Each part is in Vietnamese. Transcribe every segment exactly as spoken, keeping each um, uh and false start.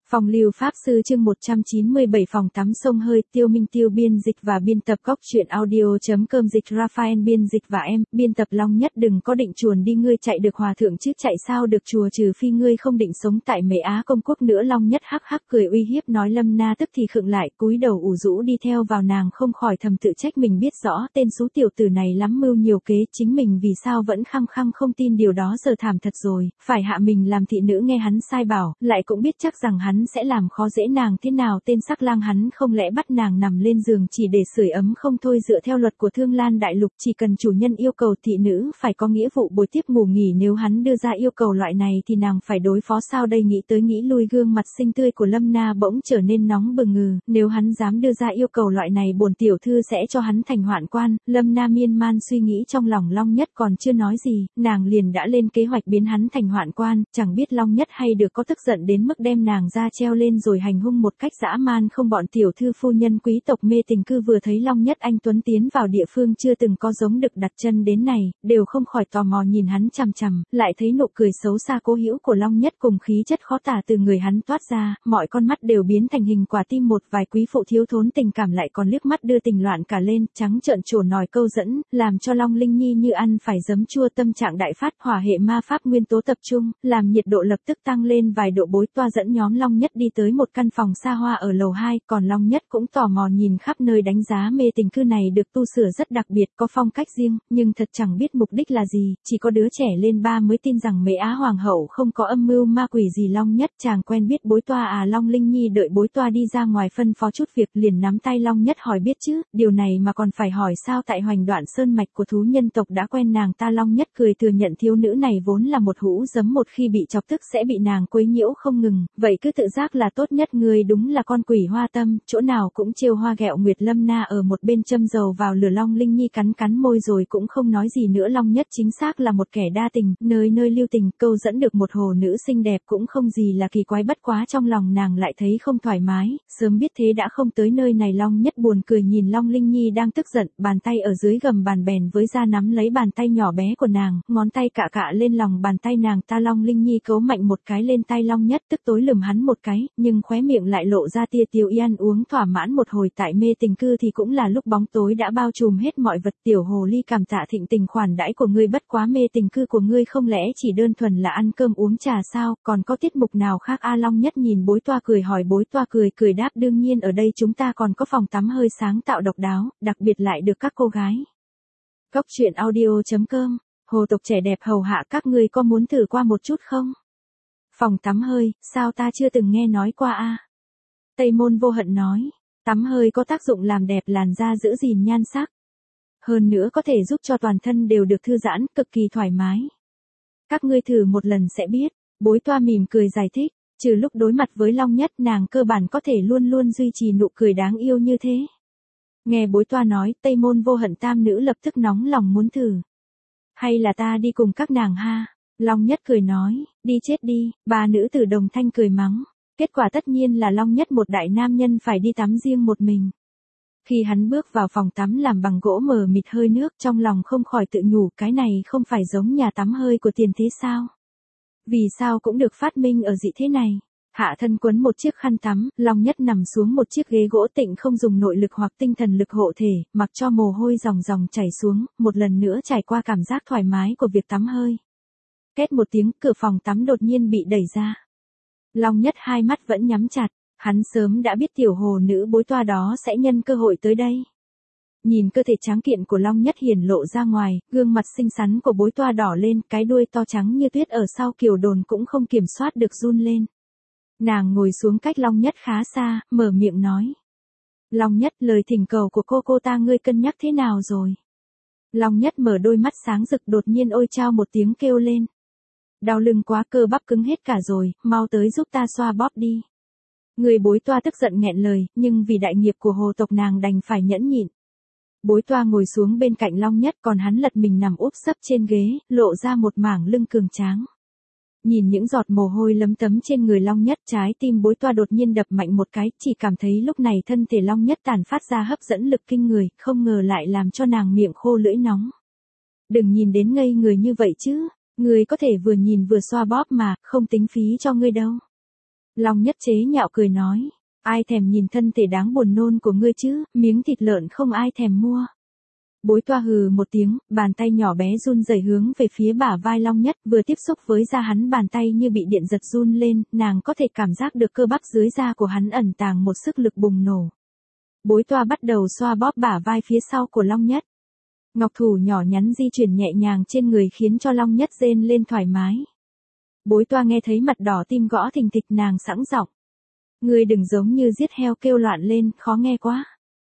Phòng Lưu Pháp Sư chương một trăm chín mươi bảy Phòng tắm sông hơi. Tiêu Minh Tiêu biên dịch và biên tập Góc Truyện Audio.com. Dịch Raphael biên dịch và em, biên tập Long Nhất. Đừng có định chuồn đi, ngươi chạy được hòa thượng chứ chạy sao được chùa, trừ phi ngươi không định sống tại Mễ Á Công Quốc nữa. Long Nhất hắc hắc cười uy hiếp nói. Lâm Na tức thì khựng lại, cúi đầu ủ rũ đi theo vào, nàng không khỏi thầm tự trách mình, biết rõ tên số tiểu tử này lắm mưu nhiều kế, chính mình vì sao vẫn khăng khăng không tin điều đó, giờ thảm thật rồi, phải hạ mình làm thị nữ nghe hắn sai bảo, lại cũng biết chắc rằng hắn sẽ làm khó dễ nàng thế nào. Tên sắc lang hắn không lẽ bắt nàng nằm lên giường chỉ để sưởi ấm không thôi. Dựa theo luật của Thương Lan Đại Lục, chỉ cần chủ nhân yêu cầu, thị nữ phải có nghĩa vụ bồi tiếp ngủ nghỉ. Nếu hắn đưa ra yêu cầu loại này thì nàng phải đối phó sao đây? Nghĩ tới nghĩ lui, gương mặt xinh tươi của Lâm Na bỗng trở nên nóng bừng. Ngừ, nếu hắn dám đưa ra yêu cầu loại này, bổn tiểu thư sẽ cho hắn thành hoạn quan. Lâm Na miên man suy nghĩ trong lòng. Long Nhất còn chưa nói gì, nàng liền đã lên kế hoạch biến hắn thành hoạn quan. Chẳng biết Long Nhất hay được có tức giận đến mức đem nàng ra treo lên rồi hành hung một cách dã man không? Bọn tiểu thư phu nhân quý tộc mê tình cư vừa thấy Long Nhất anh tuấn tiến vào địa phương chưa từng có giống được đặt chân đến này, đều không khỏi tò mò nhìn hắn chằm chằm, lại thấy nụ cười xấu xa cố hữu của Long Nhất cùng khí chất khó tả từ người hắn toát ra, mọi con mắt đều biến thành hình quả tim. Một vài quý phụ thiếu thốn tình cảm lại còn liếc mắt đưa tình loạn cả lên, trắng trợn trổ nòi câu dẫn, làm cho Long Linh Nhi như ăn phải giấm chua, tâm trạng đại phát. Hỏa hệ ma pháp nguyên tố tập trung, làm nhiệt độ lập tức tăng lên vài độ. Bối Toa dẫn nhóm Long Nhất đi tới một căn phòng xa hoa ở lầu hai, còn Long Nhất cũng tò mò nhìn khắp nơi, đánh giá mê tình cư này được tu sửa rất đặc biệt, có phong cách riêng, nhưng thật chẳng biết mục đích là gì, chỉ có đứa trẻ lên ba mới tin rằng Mễ Á Hoàng hậu không có âm mưu ma quỷ gì. Long Nhất chàng quen biết Bối Toa à? Long Linh Nhi đợi Bối Toa đi ra ngoài phân phó chút việc liền nắm tay Long Nhất hỏi. Biết chứ, điều này mà còn phải hỏi sao, tại Hoành Đoạn Sơn mạch của thú nhân tộc đã quen nàng ta. Long Nhất cười thừa nhận thiếu nữ này vốn là một hũ giấm, một khi bị chọc tức sẽ bị nàng quấy nhiễu không ngừng, vậy cứ tự giác là tốt nhất. Ngươi đúng là con quỷ hoa tâm, chỗ nào cũng trêu hoa ghẹo nguyệt. Lâm Na ở một bên châm dầu vào lửa. Long Linh Nhi cắn cắn môi rồi cũng không nói gì nữa. Long Nhất chính xác là một kẻ đa tình, nơi nơi lưu tình, câu dẫn được một hồ nữ xinh đẹp cũng không gì là kỳ quái. Bất quá trong lòng nàng lại thấy không thoải mái, sớm biết thế đã không tới nơi này. Long Nhất buồn cười nhìn Long Linh Nhi đang tức giận, bàn tay ở dưới gầm bàn bèn với ra nắm lấy bàn tay nhỏ bé của nàng, ngón tay cạ cạ lên lòng bàn tay nàng ta. Long Linh Nhi cấu mạnh một cái lên tay Long Nhất, tức tối lườm hắn một cái, nhưng khóe miệng lại lộ ra tia tiêu y. Ăn uống thỏa mãn một hồi tại mê tình cư thì cũng là lúc bóng tối đã bao trùm hết mọi vật. Tiểu hồ ly, cảm tạ thịnh tình khoản đãi của ngươi, bất quá mê tình cư của ngươi không lẽ chỉ đơn thuần là ăn cơm uống trà sao, còn có tiết mục nào khác a? Long Nhất nhìn Bối Toa cười hỏi. Bối Toa cười cười đáp, đương nhiên ở đây chúng ta còn có phòng tắm hơi sáng tạo độc đáo, đặc biệt lại được các cô gái Góc Truyện Audio.com hồ tộc trẻ đẹp hầu hạ, các ngươi có muốn thử qua một chút không? Phòng tắm hơi, sao ta chưa từng nghe nói qua a? À? Tây Môn Vô Hận nói, tắm hơi có tác dụng làm đẹp làn da, giữ gìn nhan sắc. Hơn nữa có thể giúp cho toàn thân đều được thư giãn, cực kỳ thoải mái. Các ngươi thử một lần sẽ biết. Bối Toa mỉm cười giải thích, trừ lúc đối mặt với Long Nhất, nàng cơ bản có thể luôn luôn duy trì nụ cười đáng yêu như thế. Nghe Bối Toa nói, Tây Môn Vô Hận tam nữ lập tức nóng lòng muốn thử. Hay là ta đi cùng các nàng ha? Long Nhất cười nói, đi chết đi. Ba nữ tử đồng thanh cười mắng. Kết quả tất nhiên là Long Nhất, một đại nam nhân, phải đi tắm riêng một mình. Khi hắn bước vào phòng tắm làm bằng gỗ mờ mịt hơi nước, trong lòng không khỏi tự nhủ, cái này không phải giống nhà tắm hơi của tiền thế sao? Vì sao cũng được phát minh ở dị thế này? Hạ thân quấn một chiếc khăn tắm, Long Nhất nằm xuống một chiếc ghế gỗ tịnh, không dùng nội lực hoặc tinh thần lực hộ thể, mặc cho mồ hôi ròng ròng chảy xuống, một lần nữa trải qua cảm giác thoải mái của việc tắm hơi. Két một tiếng, cửa phòng tắm đột nhiên bị đẩy ra. Long Nhất hai mắt vẫn nhắm chặt, hắn sớm đã biết tiểu hồ nữ Bối Toa đó sẽ nhân cơ hội tới đây. Nhìn cơ thể tráng kiện của Long Nhất hiển lộ ra ngoài, gương mặt xinh xắn của Bối Toa đỏ lên, cái đuôi to trắng như tuyết ở sau kiều đồn cũng không kiểm soát được run lên. Nàng ngồi xuống cách Long Nhất khá xa, mở miệng nói. Long Nhất, lời thỉnh cầu của cô cô ta ngươi cân nhắc thế nào rồi? Long Nhất mở đôi mắt sáng rực, đột nhiên ôi chao một tiếng kêu lên. Đau lưng quá, cơ bắp cứng hết cả rồi, mau tới giúp ta xoa bóp đi. Người Bối Toa tức giận nghẹn lời, nhưng vì đại nghiệp của hồ tộc nàng đành phải nhẫn nhịn. Bối Toa ngồi xuống bên cạnh Long Nhất, còn hắn lật mình nằm úp sấp trên ghế, lộ ra một mảng lưng cường tráng. Nhìn những giọt mồ hôi lấm tấm trên người Long Nhất, trái tim Bối Toa đột nhiên đập mạnh một cái, chỉ cảm thấy lúc này thân thể Long Nhất tản phát ra hấp dẫn lực kinh người, không ngờ lại làm cho nàng miệng khô lưỡi nóng. Đừng nhìn đến ngây người như vậy chứ, ngươi có thể vừa nhìn vừa xoa bóp mà, không tính phí cho ngươi đâu. Long Nhất chế nhạo cười nói, ai thèm nhìn thân thể đáng buồn nôn của ngươi chứ, miếng thịt lợn không ai thèm mua. Bối toa hừ một tiếng, bàn tay nhỏ bé run rẩy hướng về phía bả vai Long Nhất, vừa tiếp xúc với da hắn bàn tay như bị điện giật run lên, nàng có thể cảm giác được cơ bắp dưới da của hắn ẩn tàng một sức lực bùng nổ. Bối toa bắt đầu xoa bóp bả vai phía sau của Long Nhất. Ngọc thủ nhỏ nhắn di chuyển nhẹ nhàng trên người khiến cho Long Nhất rên lên thoải mái. Bối toa nghe thấy mặt đỏ tim gõ thình thịch, nàng sẵn giọng. Ngươi đừng giống như giết heo kêu loạn lên, khó nghe quá.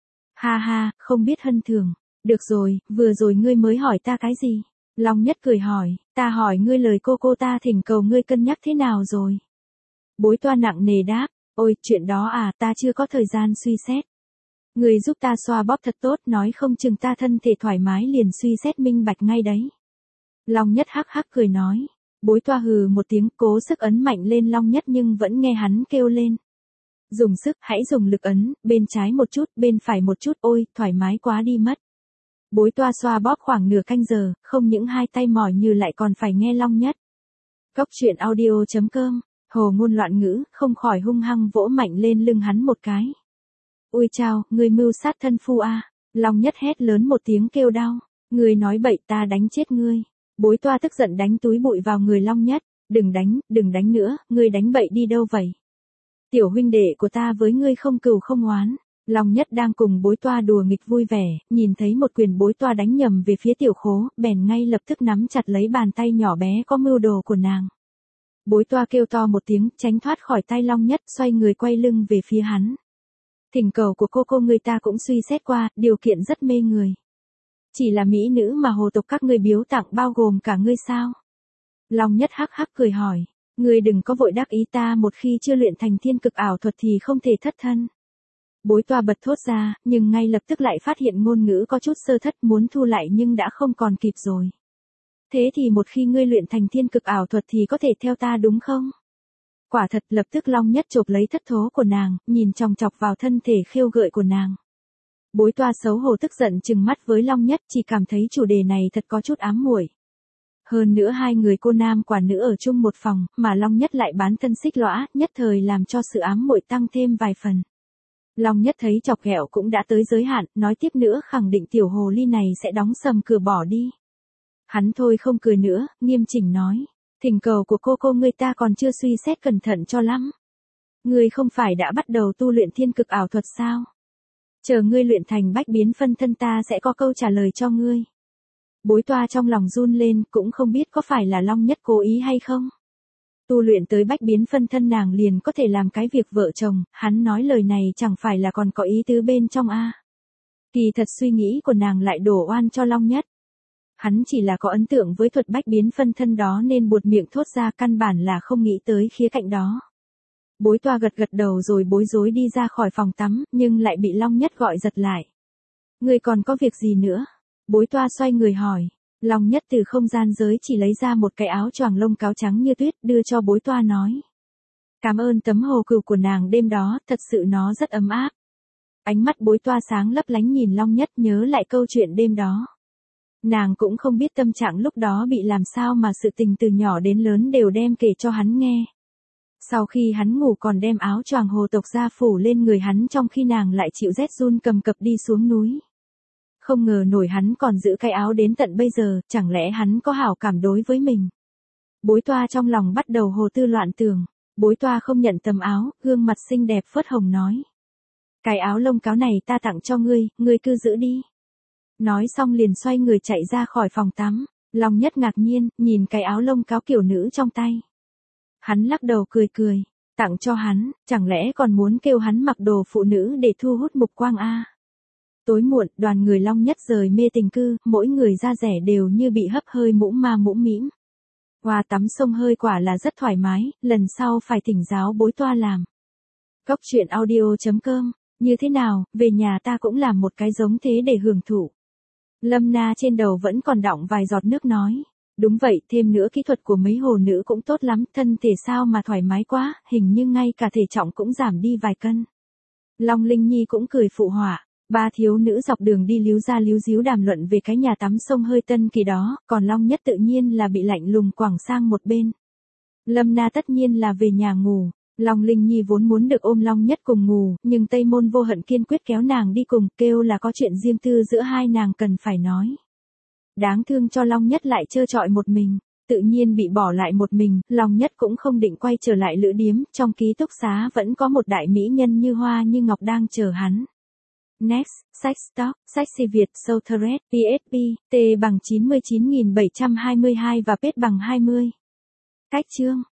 Ha ha, không biết hân thường. Được rồi, vừa rồi ngươi mới hỏi ta cái gì? Long Nhất cười hỏi, ta hỏi ngươi lời cô cô ta thỉnh cầu ngươi cân nhắc thế nào rồi? Bối toa nặng nề đáp, ôi, chuyện đó à, ta chưa có thời gian suy xét. Ngươi giúp ta xoa bóp thật tốt, nói không chừng ta thân thể thoải mái liền suy xét minh bạch ngay đấy. Long Nhất hắc hắc cười nói, bối toa hừ một tiếng, cố sức ấn mạnh lên Long Nhất nhưng vẫn nghe hắn kêu lên. Dùng sức, hãy dùng lực ấn, bên trái một chút, bên phải một chút, ôi, thoải mái quá đi mất. Bối toa xoa bóp khoảng nửa canh giờ, không những hai tay mỏi như lại còn phải nghe Long Nhất. Cốc truyện audio chấm com, hồ ngôn loạn ngữ, không khỏi hung hăng vỗ mạnh lên lưng hắn một cái. Ui chao, ngươi mưu sát thân phu a. Long Nhất hét lớn một tiếng kêu đau. Ngươi nói bậy, ta đánh chết ngươi. Bối toa tức giận đánh túi bụi vào người Long Nhất. Đừng đánh, đừng đánh nữa, ngươi đánh bậy đi đâu vậy? Tiểu huynh đệ của ta với ngươi không cừu không oán. Long Nhất đang cùng bối toa đùa nghịch vui vẻ, nhìn thấy một quyền bối toa đánh nhầm về phía tiểu khố, bèn ngay lập tức nắm chặt lấy bàn tay nhỏ bé có mưu đồ của nàng. Bối toa kêu to một tiếng, tránh thoát khỏi tay Long Nhất, xoay người quay lưng về phía hắn. Thỉnh cầu của cô cô người ta cũng suy xét qua, điều kiện rất mê người. Chỉ là mỹ nữ mà hồ tộc các ngươi biếu tặng bao gồm cả ngươi sao? Long Nhất hắc hắc cười hỏi, ngươi đừng có vội đắc ý, ta một khi chưa luyện thành thiên cực ảo thuật thì không thể thất thân. Bối toa bật thốt ra, nhưng ngay lập tức lại phát hiện ngôn ngữ có chút sơ thất, muốn thu lại nhưng đã không còn kịp rồi. Thế thì một khi ngươi luyện thành thiên cực ảo thuật thì có thể theo ta đúng không? Quả thật, lập tức Long Nhất chộp lấy thất thố của nàng, nhìn chòng chọc vào thân thể khêu gợi của nàng. Bối toa xấu hổ tức giận trừng mắt với Long Nhất, chỉ cảm thấy chủ đề này thật có chút ám muội. Hơn nữa hai người cô nam quả nữ ở chung một phòng, mà Long Nhất lại bán thân xích lõa, nhất thời làm cho sự ám muội tăng thêm vài phần. Long Nhất thấy chọc ghẹo cũng đã tới giới hạn, nói tiếp nữa khẳng định tiểu hồ ly này sẽ đóng sầm cửa bỏ đi. Hắn thôi không cười nữa, nghiêm chỉnh nói, thỉnh cầu của cô cô ngươi ta còn chưa suy xét cẩn thận cho lắm. Ngươi không phải đã bắt đầu tu luyện thiên cực ảo thuật sao? Chờ ngươi luyện thành bách biến phân thân ta sẽ có câu trả lời cho ngươi. Bối toa trong lòng run lên, cũng không biết có phải là Long Nhất cố ý hay không. Tu luyện tới bách biến phân thân nàng liền có thể làm cái việc vợ chồng, hắn nói lời này chẳng phải là còn có ý tứ bên trong a. Kỳ thật suy nghĩ của nàng lại đổ oan cho Long Nhất. Hắn chỉ là có ấn tượng với thuật bách biến phân thân đó nên buột miệng thốt ra, căn bản là không nghĩ tới khía cạnh đó. Bối toa gật gật đầu rồi bối rối đi ra khỏi phòng tắm, nhưng lại bị Long Nhất gọi giật lại. Ngươi còn có việc gì nữa? Bối toa xoay người hỏi. Long Nhất từ không gian giới chỉ lấy ra một cái áo choàng lông cáo trắng như tuyết, đưa cho bối toa nói. Cảm ơn tấm hồ cừu của nàng đêm đó, thật sự nó rất ấm áp. Ánh mắt bối toa sáng lấp lánh nhìn Long Nhất, nhớ lại câu chuyện đêm đó. Nàng cũng không biết tâm trạng lúc đó bị làm sao mà sự tình từ nhỏ đến lớn đều đem kể cho hắn nghe. Sau khi hắn ngủ còn đem áo choàng hồ tộc ra phủ lên người hắn, trong khi nàng lại chịu rét run cầm cập đi xuống núi. Không ngờ nổi hắn còn giữ cái áo đến tận bây giờ, chẳng lẽ hắn có hảo cảm đối với mình. Bối toa trong lòng bắt đầu hồ tư loạn tưởng. Bối toa không nhận tấm áo, gương mặt xinh đẹp phớt hồng nói. Cái áo lông cáo này ta tặng cho ngươi, ngươi cứ giữ đi. Nói xong liền xoay người chạy ra khỏi phòng tắm. Long Nhất ngạc nhiên, nhìn cái áo lông cáo kiểu nữ trong tay. Hắn lắc đầu cười cười, tặng cho hắn, chẳng lẽ còn muốn kêu hắn mặc đồ phụ nữ để thu hút mục quang a? Tối muộn, đoàn người Long Nhất rời mê tình cư, mỗi người da rẻ đều như bị hấp hơi mũm ma mũm mĩm. Qua tắm sông hơi quả là rất thoải mái, lần sau phải thỉnh giáo bối toa làm. Cốc truyện audio chấm com, như thế nào, về nhà ta cũng làm một cái giống thế để hưởng thụ. Lâm Na trên đầu vẫn còn đọng vài giọt nước nói. Đúng vậy, thêm nữa kỹ thuật của mấy hồ nữ cũng tốt lắm, thân thể sao mà thoải mái quá, hình như ngay cả thể trọng cũng giảm đi vài cân. Long Linh Nhi cũng cười phụ họa. Ba thiếu nữ dọc đường đi líu ra líu díu đàm luận về cái nhà tắm sông hơi tân kỳ đó, còn Long Nhất tự nhiên là bị lạnh lùng quẳng sang một bên. Lâm Na tất nhiên là về nhà ngủ. Long Linh Nhi vốn muốn được ôm Long Nhất cùng ngủ, nhưng Tây Môn Vô Hận kiên quyết kéo nàng đi cùng, kêu là có chuyện riêng tư giữa hai nàng cần phải nói. Đáng thương cho Long Nhất lại trơ trọi một mình, tự nhiên bị bỏ lại một mình, Long Nhất cũng không định quay trở lại lữ điếm, trong ký túc xá vẫn có một đại mỹ nhân như hoa như ngọc đang chờ hắn. Next, Sách Stock, Sách Si Việt, Southred, pê ét pê, T bằng chín mươi chín nghìn bảy trăm hai mươi hai và Page bằng hai mươi. Cách chương